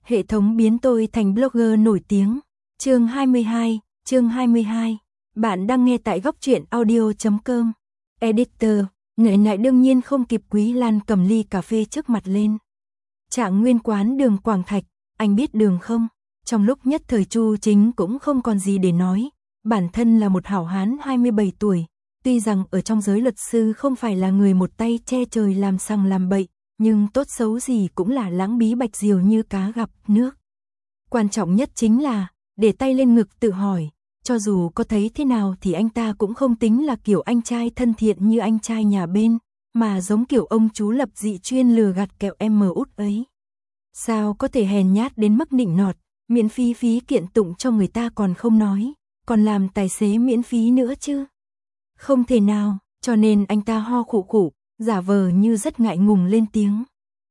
Hệ thống biến tôi thành blogger nổi tiếng. Chương 22. Bạn đang nghe tại góc truyện audio.com. Editor, nại đương nhiên không kịp Quý Lan cầm ly cà phê trước mặt lên. Trạng nguyên quán đường Quảng Thạch, anh biết đường không? Trong lúc nhất thời Chu Chính cũng không còn gì để nói. Bản thân là một hảo hán 27 tuổi. Tuy rằng ở trong giới luật sư không phải là người một tay che trời làm sằng làm bậy, nhưng tốt xấu gì cũng là lãng bí bạch diều như cá gặp nước. Quan trọng nhất chính là, để tay lên ngực tự hỏi, cho dù có thấy thế nào thì anh ta cũng không tính là kiểu anh trai thân thiện như anh trai nhà bên, mà giống kiểu ông chú lập dị chuyên lừa gạt kẹo em mờ út ấy. Sao có thể hèn nhát đến mức nịnh nọt, miễn phí kiện tụng cho người ta còn không nói, còn làm tài xế miễn phí nữa chứ? Không thể nào, cho nên anh ta ho khụ khụ, giả vờ như rất ngại ngùng lên tiếng.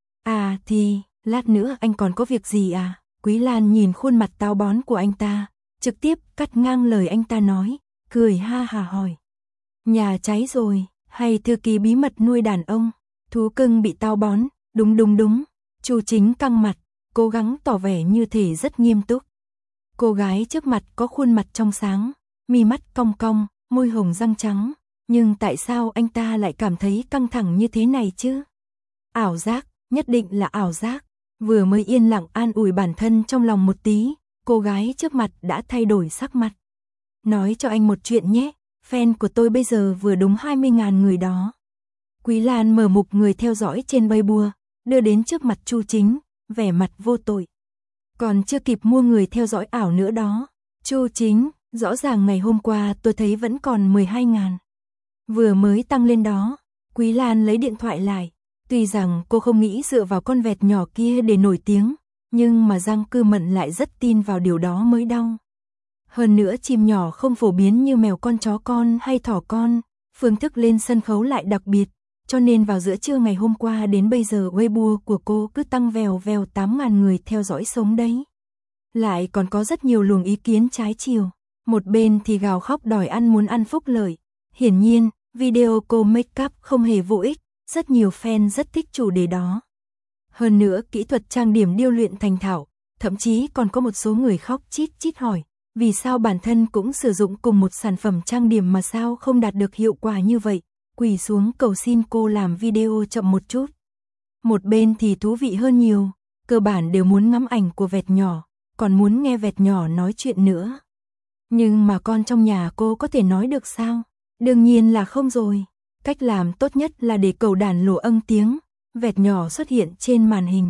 À thì, lát nữa anh còn có việc gì à? Quý Lan nhìn khuôn mặt táo bón của anh ta, trực tiếp cắt ngang lời anh ta nói, cười ha hà hỏi. Nhà cháy rồi, hay thư ký bí mật nuôi đàn ông, thú cưng bị táo bón, đúng. Chu Chính căng mặt, cố gắng tỏ vẻ như thể rất nghiêm túc. Cô gái trước mặt có khuôn mặt trong sáng, mi mắt cong cong, môi hồng răng trắng, nhưng tại sao anh ta lại cảm thấy căng thẳng như thế này chứ? Ảo giác, nhất định là ảo giác. Vừa mới yên lặng an ủi bản thân trong lòng một tí, cô gái trước mặt đã thay đổi sắc mặt. Nói cho anh một chuyện nhé, fan của tôi bây giờ vừa đúng 20.000 người đó. Quý Lan mở mục người theo dõi trên Weibo, đưa đến trước mặt Chu Chính, vẻ mặt vô tội. Còn chưa kịp mua người theo dõi ảo nữa đó. Chu Chính, rõ ràng ngày hôm qua tôi thấy vẫn còn 12.000. Vừa mới tăng lên đó. Quý Lan lấy điện thoại lại. Tuy rằng cô không nghĩ dựa vào con vẹt nhỏ kia để nổi tiếng, nhưng mà Giang Cư Mận lại rất tin vào điều đó mới đau. Hơn nữa chim nhỏ không phổ biến như mèo con, chó con hay thỏ con, phương thức lên sân khấu lại đặc biệt, cho nên vào giữa trưa ngày hôm qua đến bây giờ Weibo của cô cứ tăng vèo 8.000 người theo dõi sống đấy. Lại còn có rất nhiều luồng ý kiến trái chiều, một bên thì gào khóc đòi ăn muốn ăn phúc lợi. Hiển nhiên, video cô make up không hề vô ích. Rất nhiều fan rất thích chủ đề đó. Hơn nữa kỹ thuật trang điểm điêu luyện thành thạo, thậm chí còn có một số người khóc chít hỏi, vì sao bản thân cũng sử dụng cùng một sản phẩm trang điểm mà sao không đạt được hiệu quả như vậy, quỳ xuống cầu xin cô làm video chậm một chút. Một bên thì thú vị hơn nhiều, cơ bản đều muốn ngắm ảnh của vẹt nhỏ, còn muốn nghe vẹt nhỏ nói chuyện nữa. Nhưng mà con trong nhà cô có thể nói được sao? Đương nhiên là không rồi. Cách làm tốt nhất là để cẩu đản lồ âng tiếng, vẹt nhỏ xuất hiện trên màn hình.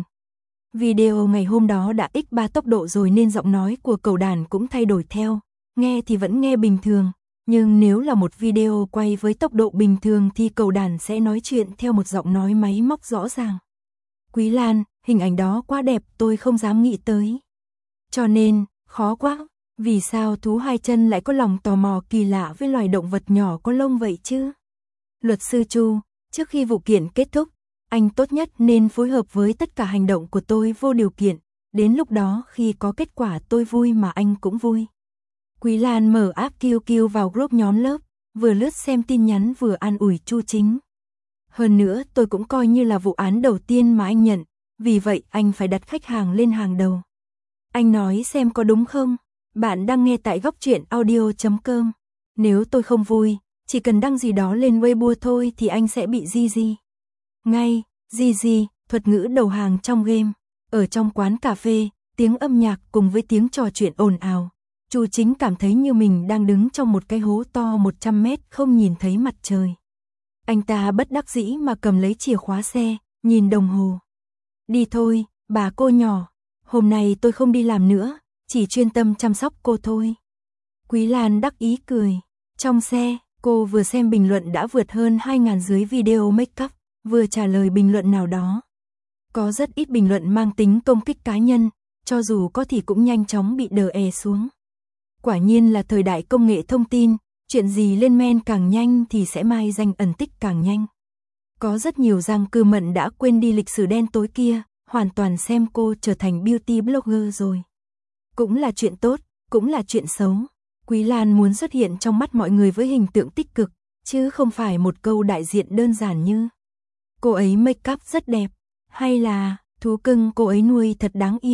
Video ngày hôm đó đã x3 tốc độ rồi nên giọng nói của cẩu đản cũng thay đổi theo, nghe thì vẫn nghe bình thường, nhưng nếu là một video quay với tốc độ bình thường thì cẩu đản sẽ nói chuyện theo một giọng nói máy móc rõ ràng. Quý Lan, hình ảnh đó quá đẹp tôi không dám nghĩ tới. Cho nên, khó quá, vì sao thú hai chân lại có lòng tò mò kỳ lạ với loài động vật nhỏ có lông vậy chứ? Luật sư Chu, trước khi vụ kiện kết thúc, anh tốt nhất nên phối hợp với tất cả hành động của tôi vô điều kiện, đến lúc đó khi có kết quả tôi vui mà anh cũng vui. Quý Lan mở app QQ vào group nhóm lớp, vừa lướt xem tin nhắn vừa an ủi Chu Chính. Hơn nữa tôi cũng coi như là vụ án đầu tiên mà anh nhận, vì vậy anh phải đặt khách hàng lên hàng đầu. Anh nói xem có đúng không? Bạn đang nghe tại góc truyện audio.com. Nếu tôi không vui, chỉ cần đăng gì đó lên Weibo thôi thì anh sẽ bị gì. Ngay, gì, thuật ngữ đầu hàng trong game. Ở trong quán cà phê, tiếng âm nhạc cùng với tiếng trò chuyện ồn ào. Chu Chính cảm thấy như mình đang đứng trong một cái hố to 100 mét không nhìn thấy mặt trời. Anh ta bất đắc dĩ mà cầm lấy chìa khóa xe, nhìn đồng hồ. Đi thôi, bà cô nhỏ, hôm nay tôi không đi làm nữa, chỉ chuyên tâm chăm sóc cô thôi. Quý Lan đắc ý cười. Trong xe, cô vừa xem bình luận đã vượt hơn 2.000 dưới video make up, vừa trả lời bình luận nào đó. Có rất ít bình luận mang tính công kích cá nhân, cho dù có thì cũng nhanh chóng bị đè xuống. Quả nhiên là thời đại công nghệ thông tin, chuyện gì lên men càng nhanh thì sẽ mai danh ẩn tích càng nhanh. Có rất nhiều Giang Cư Mận đã quên đi lịch sử đen tối kia, hoàn toàn xem cô trở thành beauty blogger rồi. Cũng là chuyện tốt, cũng là chuyện xấu. Quý Lan muốn xuất hiện trong mắt mọi người với hình tượng tích cực, chứ không phải một câu đại diện đơn giản như cô ấy make up rất đẹp, hay là thú cưng cô ấy nuôi thật đáng yêu.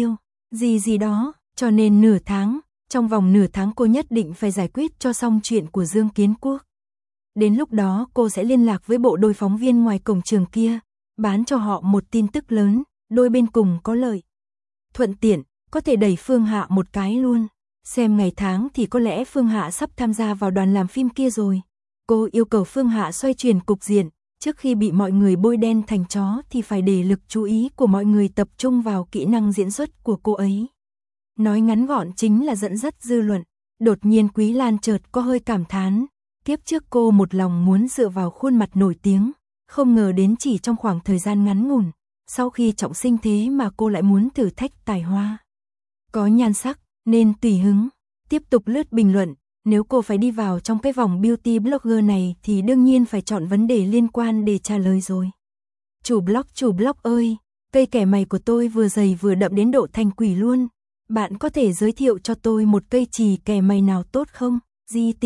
gì đó, cho nên trong vòng nửa tháng cô nhất định phải giải quyết cho xong chuyện của Dương Kiến Quốc. Đến lúc đó cô sẽ liên lạc với bộ đôi phóng viên ngoài cổng trường kia, bán cho họ một tin tức lớn, đôi bên cùng có lợi. Thuận tiện, có thể đẩy Phương Hạ một cái luôn. Xem ngày tháng thì có lẽ Phương Hạ sắp tham gia vào đoàn làm phim kia rồi. Cô yêu cầu Phương Hạ xoay chuyển cục diện, trước khi bị mọi người bôi đen thành chó thì phải để lực chú ý của mọi người tập trung vào kỹ năng diễn xuất của cô ấy. Nói ngắn gọn chính là dẫn dắt dư luận. Đột nhiên Quý Lan chợt có hơi cảm thán. Kiếp trước cô một lòng muốn dựa vào khuôn mặt nổi tiếng, không ngờ đến chỉ trong khoảng thời gian ngắn ngủn, sau khi trọng sinh thế mà cô lại muốn thử thách tài hoa. Có nhan sắc, nên tùy hứng. Tiếp tục lướt bình luận, nếu cô phải đi vào trong cái vòng beauty blogger này thì đương nhiên phải chọn vấn đề liên quan để trả lời rồi. Chủ blog ơi, cây kẻ mày của tôi vừa dày vừa đậm đến độ thành quỷ luôn. Bạn có thể giới thiệu cho tôi một cây chì kẻ mày nào tốt không? GT.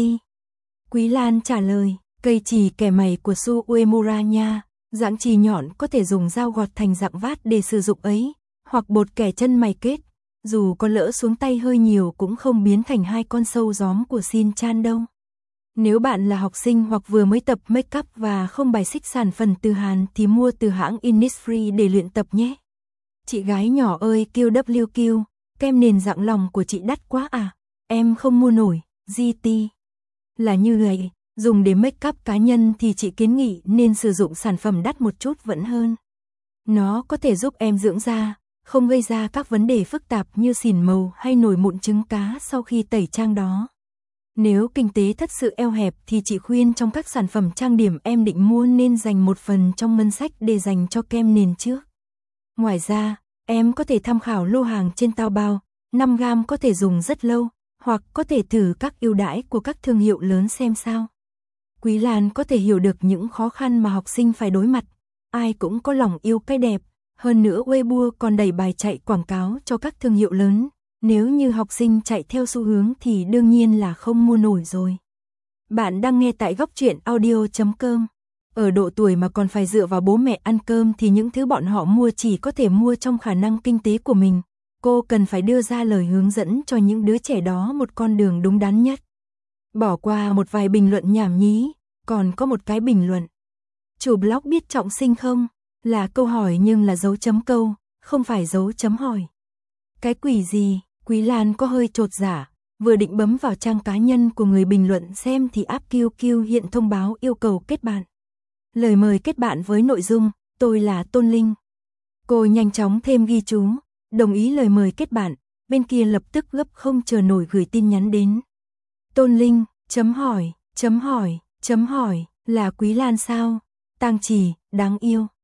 Quý Lan trả lời, cây chì kẻ mày của Su Uemura nha, dạng chì nhọn có thể dùng dao gọt thành dạng vát để sử dụng ấy, hoặc bột kẻ chân mày kết, dù có lỡ xuống tay hơi nhiều cũng không biến thành hai con sâu gióm của Shin Chan đâu. Nếu bạn là học sinh hoặc vừa mới tập make up và không bài xích sản phẩm từ Hàn thì mua từ hãng Innisfree để luyện tập nhé. Chị gái nhỏ ơi QWQ, kem nền dạng lòng của chị đắt quá à, em không mua nổi, GT. Là như vậy, dùng để make up cá nhân thì chị kiến nghị nên sử dụng sản phẩm đắt một chút vẫn hơn. Nó có thể giúp em dưỡng da, không gây ra các vấn đề phức tạp như xỉn màu hay nổi mụn trứng cá sau khi tẩy trang đó. Nếu kinh tế thật sự eo hẹp thì chị khuyên trong các sản phẩm trang điểm em định mua nên dành một phần trong ngân sách để dành cho kem nền trước. Ngoài ra, em có thể tham khảo lô hàng trên Taobao, 5g có thể dùng rất lâu, hoặc có thể thử các ưu đãi của các thương hiệu lớn xem sao. Quý Lan có thể hiểu được những khó khăn mà học sinh phải đối mặt, ai cũng có lòng yêu cái đẹp, hơn nữa Weibo còn đẩy bài chạy quảng cáo cho các thương hiệu lớn, nếu như học sinh chạy theo xu hướng thì đương nhiên là không mua nổi rồi. Bạn đang nghe tại góc truyện audio.com. Ở độ tuổi mà còn phải dựa vào bố mẹ ăn cơm thì những thứ bọn họ mua chỉ có thể mua trong khả năng kinh tế của mình. Cô cần phải đưa ra lời hướng dẫn cho những đứa trẻ đó một con đường đúng đắn nhất. Bỏ qua một vài bình luận nhảm nhí, còn có một cái bình luận. Chủ blog biết trọng sinh không? Là câu hỏi nhưng là dấu chấm câu, không phải dấu chấm hỏi. Cái quỷ gì? Quý Lan có hơi chột dạ, vừa định bấm vào trang cá nhân của người bình luận xem thì app QQ hiện thông báo yêu cầu kết bạn. Lời mời kết bạn với nội dung, tôi là Tôn Linh. Cô nhanh chóng thêm ghi chú, đồng ý lời mời kết bạn, bên kia lập tức gấp không chờ nổi gửi tin nhắn đến. Tôn Linh, chấm hỏi, là Quý Lan sao? Tang Chỉ, đáng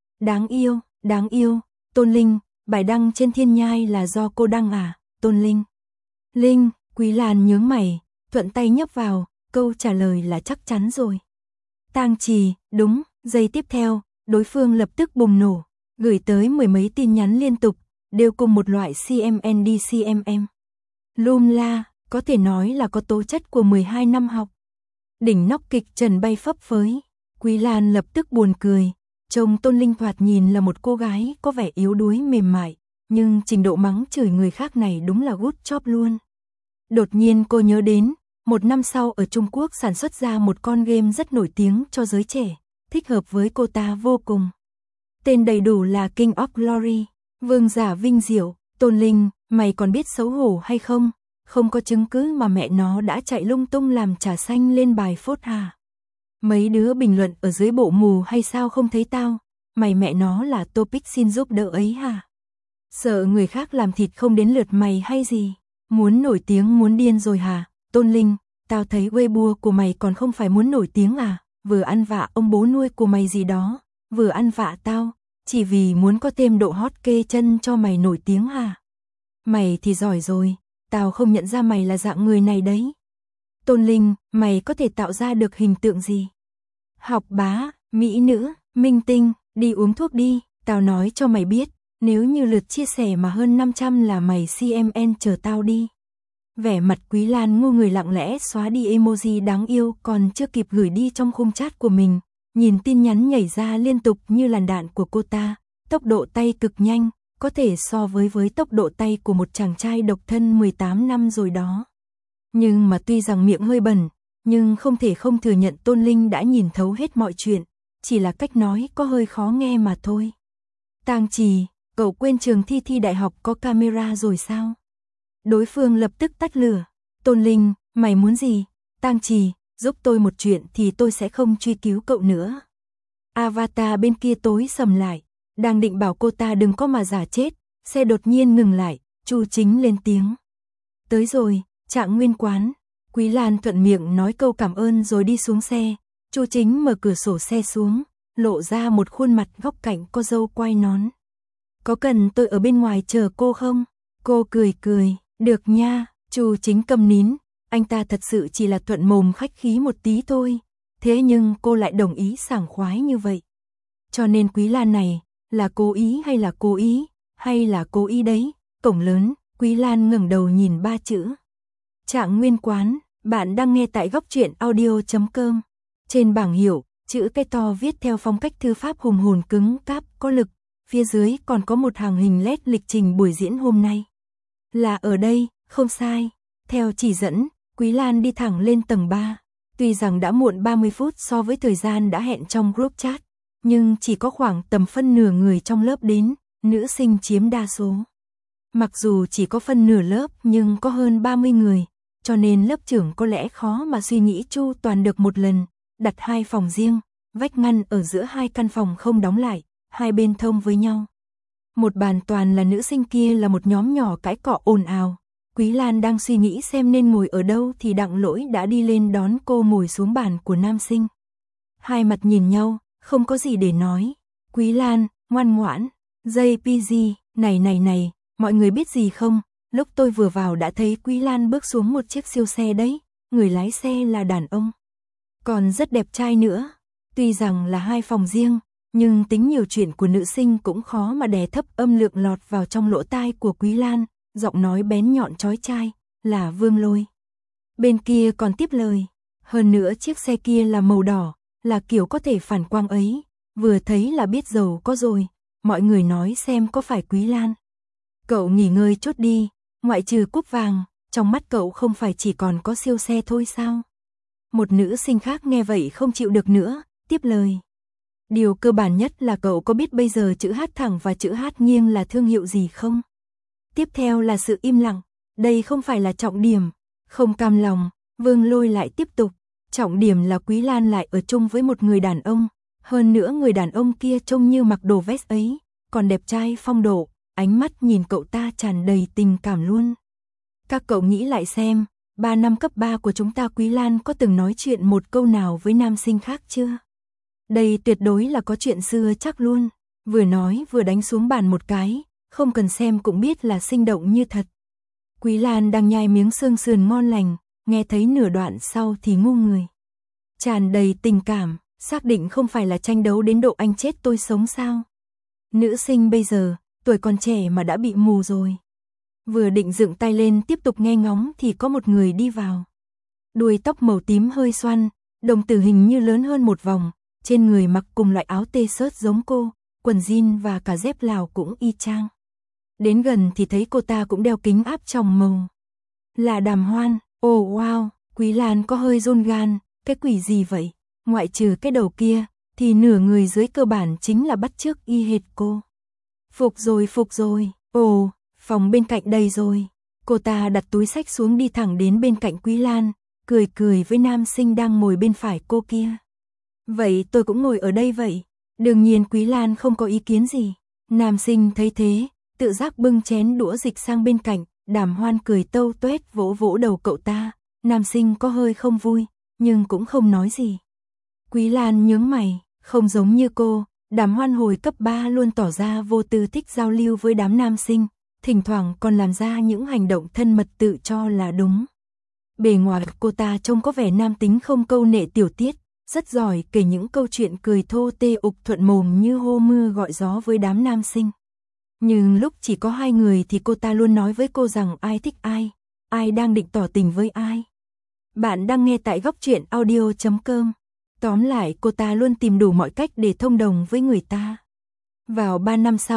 yêu. Tôn Linh, bài đăng trên Thiên Nhai là do cô đăng à? Tôn Linh, Quý Lan nhướng mày, thuận tay nhấp vào, câu trả lời là chắc chắn rồi. Tang Chỉ, đúng, giây tiếp theo, đối phương lập tức bùng nổ, gửi tới mười mấy tin nhắn liên tục, đều cùng một loại CMM. Lum la, có thể nói là có tố chất của 12 năm học. Đỉnh nóc kịch trần bay phấp phới, Quý Lan lập tức buồn cười, trông Tôn Linh thoạt nhìn là một cô gái có vẻ yếu đuối mềm mại, nhưng trình độ mắng chửi người khác này đúng là good job luôn. Đột nhiên cô nhớ đến, một năm sau ở Trung Quốc sản xuất ra một con game rất nổi tiếng cho giới trẻ, thích hợp với cô ta vô cùng. Tên đầy đủ là King of Glory, vương giả vinh diệu. Tôn Linh, mày còn biết xấu hổ hay không? Không có chứng cứ mà mẹ nó đã chạy lung tung làm trà xanh lên bài phốt hà. Mấy đứa bình luận ở dưới bộ mù hay sao không thấy tao? Mày mẹ nó là topic xin giúp đỡ ấy hả? Sợ người khác làm thịt không đến lượt mày hay gì? Muốn nổi tiếng muốn điên rồi hả? Tôn Linh, tao thấy Weibo của mày còn không phải muốn nổi tiếng à? Vừa ăn vạ ông bố nuôi của mày gì đó, vừa ăn vạ tao, chỉ vì muốn có thêm độ hot kê chân cho mày nổi tiếng hả? Mày thì giỏi rồi, tao không nhận ra mày là dạng người này đấy. Tôn Linh, mày có thể tạo ra được hình tượng gì? Học bá, mỹ nữ, minh tinh, đi uống thuốc đi, tao nói cho mày biết, nếu như lượt chia sẻ mà hơn 500 là mày CMN chờ tao đi. Vẻ mặt Quý Lan ngu người lặng lẽ xóa đi emoji đáng yêu còn chưa kịp gửi đi trong khung chat của mình, nhìn tin nhắn nhảy ra liên tục như làn đạn của cô ta, tốc độ tay cực nhanh, có thể so với tốc độ tay của một chàng trai độc thân 18 năm rồi đó. Nhưng mà tuy rằng miệng hơi bẩn, nhưng không thể không thừa nhận Tôn Linh đã nhìn thấu hết mọi chuyện, chỉ là cách nói có hơi khó nghe mà thôi. Tang Trì, cậu quên trường thi đại học có camera rồi sao? Đối phương lập tức tắt lửa. Tôn Linh, mày muốn gì? Tang Trì, giúp tôi một chuyện thì tôi sẽ không truy cứu cậu nữa. Avatar bên kia tối sầm lại, đang định bảo cô ta đừng có mà giả chết, xe đột nhiên ngừng lại, Chu Chính lên tiếng. Tới rồi, Trạng Nguyên quán. Quý Lan thuận miệng nói câu cảm ơn rồi đi xuống xe. Chu Chính mở cửa sổ xe xuống, lộ ra một khuôn mặt góc cạnh có râu quai nón. Có cần tôi ở bên ngoài chờ cô không? Cô cười cười, được nha. Chu Chính câm nín, anh ta thật sự chỉ là thuận mồm khách khí một tí thôi. Thế nhưng cô lại đồng ý sảng khoái như vậy. Cho nên Quý Lan này, là cố ý hay là cố ý, hay là cố ý đấy. Cổng lớn, Quý Lan ngẩng đầu nhìn ba chữ. Trạng Nguyên quán, bạn đang nghe tại góc truyện audio.com. Trên bảng hiệu, chữ cái to viết theo phong cách thư pháp hùng hồn cứng cáp có lực, phía dưới còn có một hàng hình LED lịch trình buổi diễn hôm nay. Là ở đây, không sai. Theo chỉ dẫn, Quý Lan đi thẳng lên tầng 3. Tuy rằng đã muộn 30 phút so với thời gian đã hẹn trong group chat, nhưng chỉ có khoảng tầm phân nửa người trong lớp đến, nữ sinh chiếm đa số. Mặc dù chỉ có phân nửa lớp nhưng có hơn 30 người, cho nên lớp trưởng có lẽ khó mà suy nghĩ chu toàn được một lần, đặt 2 phòng riêng, vách ngăn ở giữa 2 căn phòng không đóng lại, hai bên thông với nhau. Một bàn toàn là nữ sinh kia là một nhóm nhỏ cãi cọ ồn ào. Quý Lan đang suy nghĩ xem nên ngồi ở đâu thì Đặng Lỗi đã đi lên đón cô ngồi xuống bàn của nam sinh. Hai mặt nhìn nhau, không có gì để nói. Quý Lan, ngoan ngoãn, JPG, này, mọi người biết gì không? Lúc tôi vừa vào đã thấy Quý Lan bước xuống một chiếc siêu xe đấy, người lái xe là đàn ông. Còn rất đẹp trai nữa. Tuy rằng là 2 phòng riêng, nhưng tính nhiều chuyện của nữ sinh cũng khó mà đè thấp âm lượng lọt vào trong lỗ tai của Quý Lan, giọng nói bén nhọn chói tai, là Vương Lôi. Bên kia còn tiếp lời, hơn nữa chiếc xe kia là màu đỏ, là kiểu có thể phản quang ấy, vừa thấy là biết giàu có rồi, mọi người nói xem có phải Quý Lan. Cậu nghỉ ngơi chút đi, ngoại trừ cúp vàng, trong mắt cậu không phải chỉ còn có siêu xe thôi sao? Một nữ sinh khác nghe vậy không chịu được nữa, tiếp lời. Điều cơ bản nhất là cậu có biết bây giờ chữ H thẳng và chữ H nghiêng là thương hiệu gì không? Tiếp theo là sự im lặng, đây không phải là trọng điểm, không cam lòng, Vương Lôi lại tiếp tục, trọng điểm là Quý Lan lại ở chung với một người đàn ông, hơn nữa người đàn ông kia trông như mặc đồ vest ấy, còn đẹp trai phong độ, ánh mắt nhìn cậu ta tràn đầy tình cảm luôn. Các cậu nghĩ lại xem, 3 năm cấp 3 của chúng ta Quý Lan có từng nói chuyện một câu nào với nam sinh khác chưa? Đây tuyệt đối là có chuyện xưa chắc luôn, vừa nói vừa đánh xuống bàn một cái, không cần xem cũng biết là sinh động như thật. Quý Lan đang nhai miếng xương sườn ngon lành, nghe thấy nửa đoạn sau thì ngu người. Tràn đầy tình cảm, xác định không phải là tranh đấu đến độ anh chết tôi sống sao? Nữ sinh bây giờ, tuổi còn trẻ mà đã bị mù rồi. Vừa định dựng tay lên tiếp tục nghe ngóng thì có một người đi vào. Đuôi tóc màu tím hơi xoăn, đồng tử hình như lớn hơn một vòng, trên người mặc cùng loại áo t-shirt giống cô, quần jean và cả dép Lào cũng y chang. Đến gần thì thấy cô ta cũng đeo kính áp tròng màu. Là Đàm Hoan, wow, Quý Lan có hơi run gan, cái quỷ gì vậy? Ngoại trừ cái đầu kia, thì nửa người dưới cơ bản chính là bắt chước y hệt cô. Phục rồi, phòng bên cạnh đây rồi. Cô ta đặt túi xách xuống đi thẳng đến bên cạnh Quý Lan, cười với nam sinh đang ngồi bên phải cô kia. Vậy tôi cũng ngồi ở đây vậy. Đương nhiên Quý Lan không có ý kiến gì. Nam sinh thấy thế, tự giác bưng chén đũa dịch sang bên cạnh, Đàm Hoan cười tâu tuét vỗ vỗ đầu cậu ta. Nam sinh có hơi không vui, nhưng cũng không nói gì. Quý Lan nhướng mày, không giống như cô, Đàm Hoan hồi cấp 3 luôn tỏ ra vô tư thích giao lưu với đám nam sinh, thỉnh thoảng còn làm ra những hành động thân mật tự cho là đúng. Bề ngoài cô ta trông có vẻ nam tính không câu nệ tiểu tiết, rất giỏi kể những câu chuyện cười thô tê ục thuận mồm như hô mưa gọi gió với đám nam sinh. Nhưng lúc chỉ có 2 người thì cô ta luôn nói với cô rằng ai thích ai đang định tỏ tình với ai. Bạn đang nghe tại góc truyện audio.com. Tóm lại cô ta luôn tìm đủ mọi cách để thông đồng với người ta. Vào 3 năm sau,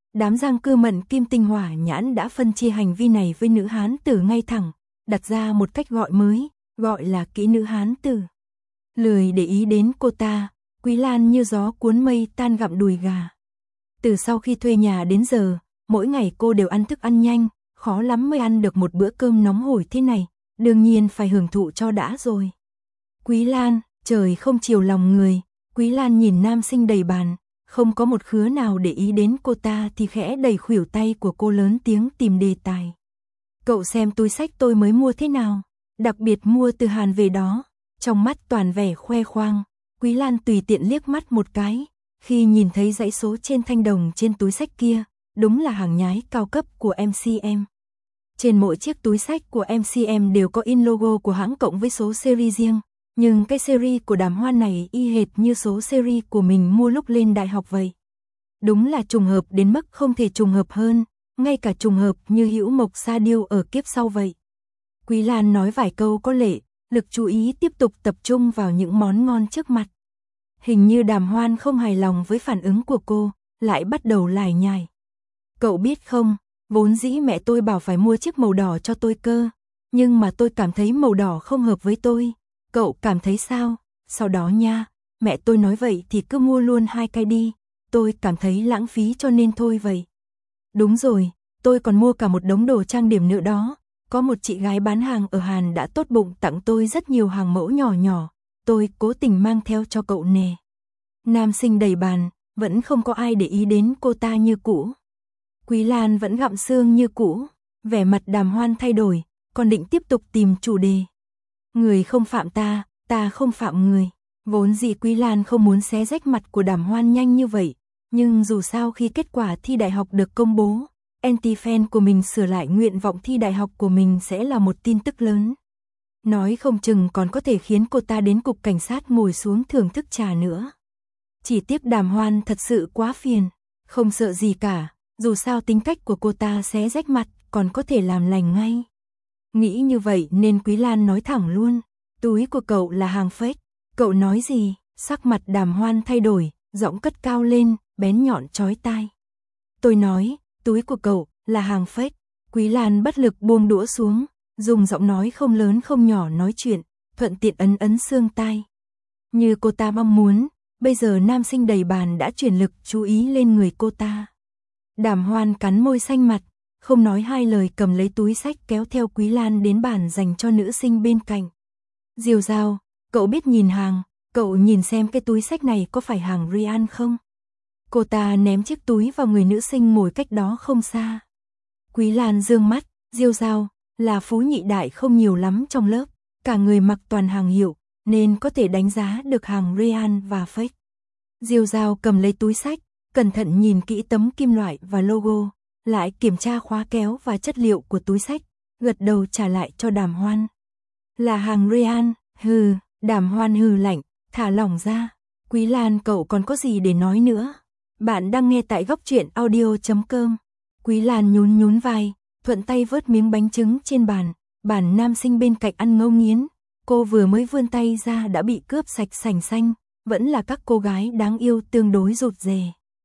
Đám Giang Cư Mận Kim Tinh Hỏa Nhãn đã phân chia hành vi này với nữ hán tử ngay thẳng, đặt ra một cách gọi mới, gọi là kỹ nữ hán tử. Lười để ý đến cô ta, Quý Lan như gió cuốn mây tan gặm đùi gà. Từ sau khi thuê nhà đến giờ, mỗi ngày cô đều ăn thức ăn nhanh, khó lắm mới ăn được một bữa cơm nóng hổi thế này, đương nhiên phải hưởng thụ cho đã rồi. Quý Lan, trời không chiều lòng người, Quý Lan nhìn nam sinh đầy bàn, không có một khứa nào để ý đến cô ta thì khẽ đẩy khuỷu tay của cô lớn tiếng tìm đề tài. Cậu xem túi xách tôi mới mua thế nào, đặc biệt mua từ Hàn về đó. Trong mắt toàn vẻ khoe khoang, Quý Lan tùy tiện liếc mắt một cái, khi nhìn thấy dãy số trên thanh đồng trên túi xách kia, đúng là hàng nhái cao cấp của MCM. Trên mỗi chiếc túi xách của MCM đều có in logo của hãng cộng với số series riêng, nhưng cái series của Đàm Hoan này y hệt như số series của mình mua lúc lên đại học vậy. Đúng là trùng hợp đến mức không thể trùng hợp hơn, ngay cả trùng hợp như Hữu Mộc Sa Điêu ở kiếp sau vậy. Quý Lan nói vài câu có lệ, lực chú ý tiếp tục tập trung vào những món ngon trước mặt. Hình như Đàm Hoan không hài lòng với phản ứng của cô, lại bắt đầu lải nhải. Cậu biết không, vốn dĩ mẹ tôi bảo phải mua chiếc màu đỏ cho tôi cơ, nhưng mà tôi cảm thấy màu đỏ không hợp với tôi. Cậu cảm thấy sao? Sau đó nha, mẹ tôi nói vậy thì cứ mua luôn 2 cái đi, tôi cảm thấy lãng phí cho nên thôi vậy. Đúng rồi, tôi còn mua cả một đống đồ trang điểm nữa đó. Có một chị gái bán hàng ở Hàn đã tốt bụng tặng tôi rất nhiều hàng mẫu nhỏ nhỏ, tôi cố tình mang theo cho cậu nè. Nam sinh đầy bàn, vẫn không có ai để ý đến cô ta như cũ. Quý Lan vẫn gặm xương như cũ, vẻ mặt Đàm Hoan thay đổi, còn định tiếp tục tìm chủ đề. Người không phạm ta, ta không phạm người. Vốn dĩ Quý Lan không muốn xé rách mặt của Đàm Hoan nhanh như vậy, nhưng dù sao khi kết quả thi đại học được công bố, anti-fan của mình sửa lại nguyện vọng thi đại học của mình sẽ là một tin tức lớn. Nói không chừng còn có thể khiến cô ta đến cục cảnh sát ngồi xuống thưởng thức trà nữa. Chỉ tiếc Đàm Hoan thật sự quá phiền, không sợ gì cả, dù sao tính cách của cô ta xé rách mặt còn có thể làm lành ngay. Nghĩ như vậy nên Quý Lan nói thẳng luôn, túi của cậu là hàng fake. Cậu nói gì? Sắc mặt Đàm Hoan thay đổi, giọng cất cao lên, bén nhọn chói tai. Tôi nói, túi của cậu là hàng fake. Quý Lan bất lực buông đũa xuống, dùng giọng nói không lớn không nhỏ nói chuyện, thuận tiện ấn xương tai. Như cô ta mong muốn, bây giờ nam sinh đầy bàn đã chuyển lực chú ý lên người cô ta. Đàm Hoan cắn môi xanh mặt, không nói hai lời cầm lấy túi xách kéo theo Quý Lan đến bàn dành cho nữ sinh bên cạnh. Diều Dao, cậu biết nhìn hàng, cậu nhìn xem cái túi xách này có phải hàng Rian không? Cô ta ném chiếc túi vào người nữ sinh ngồi cách đó không xa. Quý Lan dương mắt, Diêu Dao, là phú nhị đại không nhiều lắm trong lớp, cả người mặc toàn hàng hiệu, nên có thể đánh giá được hàng Rian và fake. Diêu Dao cầm lấy túi xách, cẩn thận nhìn kỹ tấm kim loại và logo, lại kiểm tra khóa kéo và chất liệu của túi xách, gật đầu trả lại cho Đàm Hoan. Là hàng Rian, hừ, Đàm Hoan hừ lạnh, thả lỏng ra. Quý Lan cậu còn có gì để nói nữa? Bạn đang nghe tại góc truyện audio.com. Quý Lan nhún vai, thuận tay vớt miếng bánh trứng trên bàn, bản nam sinh bên cạnh ăn ngấu nghiến. Cô vừa mới vươn tay ra đã bị cướp sạch sành xanh, vẫn là các cô gái đáng yêu tương đối rụt rè.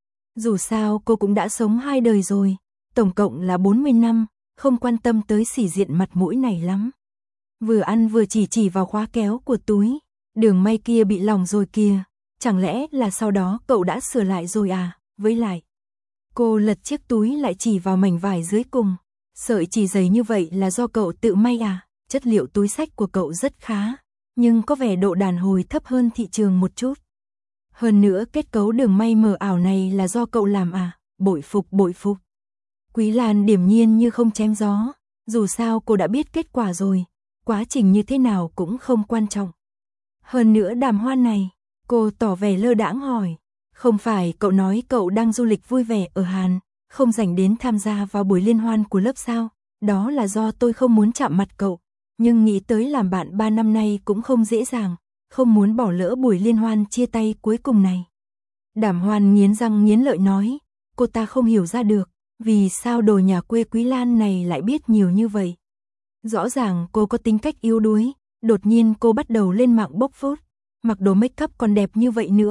Dù sao cô cũng đã sống 2 đời rồi, tổng cộng là 40 năm, không quan tâm tới sĩ diện mặt mũi này lắm. Vừa ăn vừa chỉ vào khóa kéo của túi, đường may kia bị lỏng rồi kìa, chẳng lẽ là sau đó cậu đã sửa lại rồi à, với lại. Cô lật chiếc túi lại chỉ vào mảnh vải dưới cùng, sợi chỉ dày như vậy là do cậu tự may à, chất liệu túi xách của cậu rất khá, nhưng có vẻ độ đàn hồi thấp hơn thị trường một chút. Hơn nữa kết cấu đường may mờ ảo này là do cậu làm à, bội phục. Quý Lan điềm nhiên như không chém gió, dù sao cô đã biết kết quả rồi, quá trình như thế nào cũng không quan trọng. Hơn nữa Đàm Hoan này, cô tỏ vẻ lơ đãng hỏi, không phải cậu nói cậu đang du lịch vui vẻ ở Hàn, không rảnh đến tham gia vào buổi liên hoan của lớp sao? Đó là do tôi không muốn chạm mặt cậu, nhưng nghĩ tới làm bạn 3 năm nay cũng không dễ dàng, không muốn bỏ lỡ buổi liên hoan chia tay cuối cùng này. Đàm Hoan nghiến răng nghiến lợi nói, cô ta không hiểu ra được, vì sao đồ nhà quê Quý Lan này lại biết nhiều như vậy. Rõ ràng cô có tính cách yếu đuối, đột nhiên cô bắt đầu lên mạng bốc phốt, mặc đồ make up còn đẹp như vậy nữa,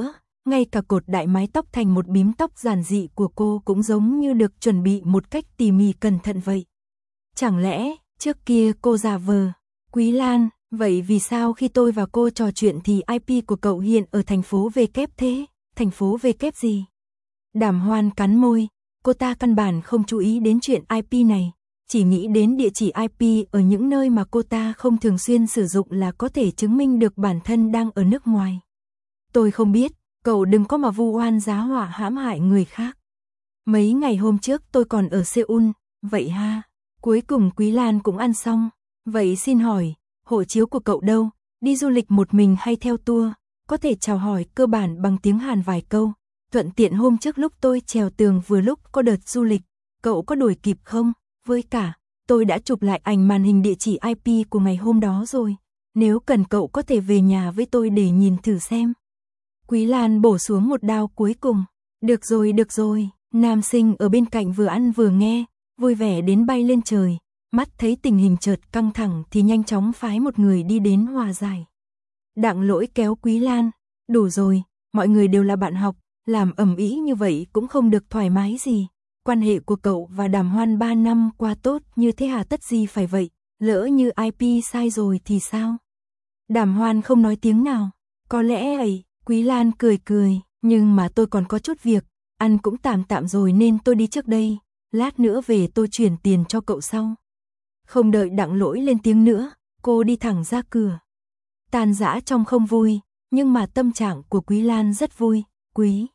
ngay cả cột đại mái tóc thành một bím tóc giản dị của cô cũng giống như được chuẩn bị một cách tỉ mỉ cẩn thận vậy. Chẳng lẽ, trước kia cô giả vờ, Quý Lan, vậy vì sao khi tôi và cô trò chuyện thì IP của cậu hiện ở thành phố V kép thế, thành phố V kép gì? Đàm Hoan cắn môi, cô ta căn bản không chú ý đến chuyện IP này, chỉ nghĩ đến địa chỉ IP ở những nơi mà cô ta không thường xuyên sử dụng là có thể chứng minh được bản thân đang ở nước ngoài. Tôi không biết, cậu đừng có mà vu oan giá họa hãm hại người khác. Mấy ngày hôm trước tôi còn ở Seoul, vậy ha. Cuối cùng Quý Lan cũng ăn xong. Vậy xin hỏi, hộ chiếu của cậu đâu? Đi du lịch một mình hay theo tour? Có thể chào hỏi cơ bản bằng tiếng Hàn vài câu. Thuận tiện hôm trước lúc tôi trèo tường vừa lúc có đợt du lịch, cậu có đuổi kịp không? Với cả, tôi đã chụp lại ảnh màn hình địa chỉ IP của ngày hôm đó rồi. Nếu cần cậu có thể về nhà với tôi để nhìn thử xem. Quý Lan bổ xuống một đao cuối cùng. Được rồi. Nam sinh ở bên cạnh vừa ăn vừa nghe, vui vẻ đến bay lên trời. Mắt thấy tình hình chợt căng thẳng thì nhanh chóng phái một người đi đến hòa giải. Đặng Lỗi kéo Quý Lan. Đủ rồi, mọi người đều là bạn học, làm ầm ĩ như vậy cũng không được thoải mái gì. Quan hệ của cậu và Đàm Hoan 3 năm qua tốt như thế hà tất gì phải vậy, lỡ như IP sai rồi thì sao? Đàm Hoan không nói tiếng nào. Có lẽ ấy, Quý Lan cười, nhưng mà tôi còn có chút việc, ăn cũng tạm rồi nên tôi đi trước đây, lát nữa về tôi chuyển tiền cho cậu sau. Không đợi Đặng Lỗi lên tiếng nữa, cô đi thẳng ra cửa. Tan rã trong không vui, nhưng mà tâm trạng của Quý Lan rất vui. Quý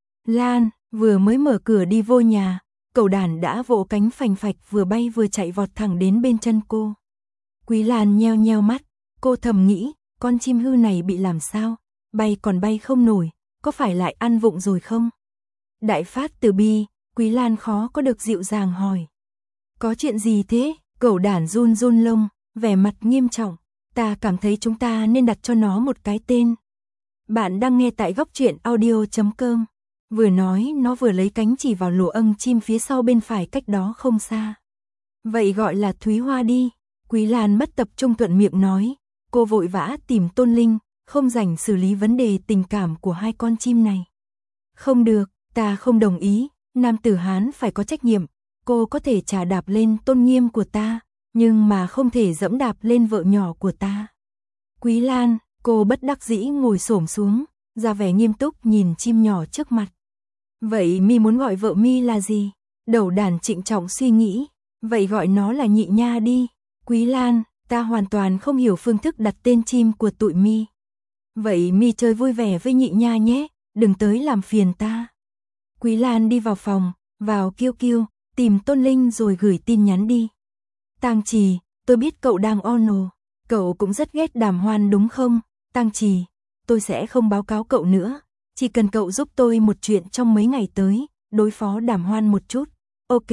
Lan vừa mới mở cửa đi vô nhà, cẩu đàn đã vỗ cánh phành phạch vừa bay vừa chạy vọt thẳng đến bên chân cô. Quý Lan nheo mắt, cô thầm nghĩ, con chim hư này bị làm sao, bay còn bay không nổi, có phải lại ăn vụng rồi không? Đại phát từ bi, Quý Lan khó có được dịu dàng hỏi. Có chuyện gì thế? Cẩu đàn run lông, vẻ mặt nghiêm trọng. Ta cảm thấy chúng ta nên đặt cho nó một cái tên. Bạn đang nghe tại góc truyện audio.com. Vừa nói nó vừa lấy cánh chỉ vào lỗ ưng chim phía sau bên phải cách đó không xa. Vậy gọi là Thúy Hoa đi. Quý Lan mất tập trung thuận miệng nói. Cô vội vã tìm Tôn Linh, không rảnh xử lý vấn đề tình cảm của hai con chim này. Không được, ta không đồng ý, nam tử Hán phải có trách nhiệm. Cô có thể chà đạp lên tôn nghiêm của ta, nhưng mà không thể dẫm đạp lên vợ nhỏ của ta. Quý Lan, cô bất đắc dĩ ngồi xổm xuống, ra vẻ nghiêm túc nhìn chim nhỏ trước mặt. Vậy mi muốn gọi vợ mi là gì? Đầu đàn trịnh trọng suy nghĩ. Vậy gọi nó là Nhị Nha đi. Quý Lan, ta hoàn toàn không hiểu phương thức đặt tên chim của tụi mi. Vậy mi chơi vui vẻ với Nhị Nha nhé, đừng tới làm phiền ta. Quý Lan đi vào phòng, vào QQ, tìm Tôn Linh rồi gửi tin nhắn đi. Tang Trì, tôi biết cậu đang ono, cậu cũng rất ghét Đàm Hoan đúng không? Tang Trì, tôi sẽ không báo cáo cậu nữa, chỉ cần cậu giúp tôi một chuyện trong mấy ngày tới, đối phó Đàm Hoan một chút. Ok.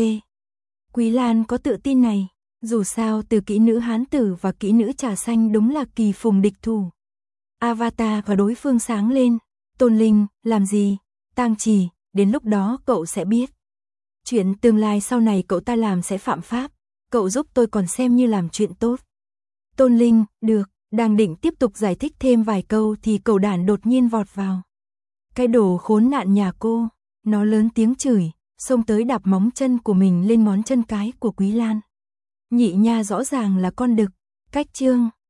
Quý Lan có tự tin này, dù sao từ kỹ nữ hán tử và kỹ nữ trà xanh đúng là kỳ phùng địch thủ. Avatar của đối phương sáng lên. Tôn Linh, làm gì? Tang Trì, đến lúc đó cậu sẽ biết. Chuyện tương lai sau này cậu ta làm sẽ phạm pháp, cậu giúp tôi còn xem như làm chuyện tốt. Tôn Linh, được, đang định tiếp tục giải thích thêm vài câu thì cẩu đản đột nhiên vọt vào. Cái đồ khốn nạn nhà cô, nó lớn tiếng chửi, xông tới đạp móng chân của mình lên ngón chân cái của Quý Lan. Nhị Nha rõ ràng là con đực, cách chương.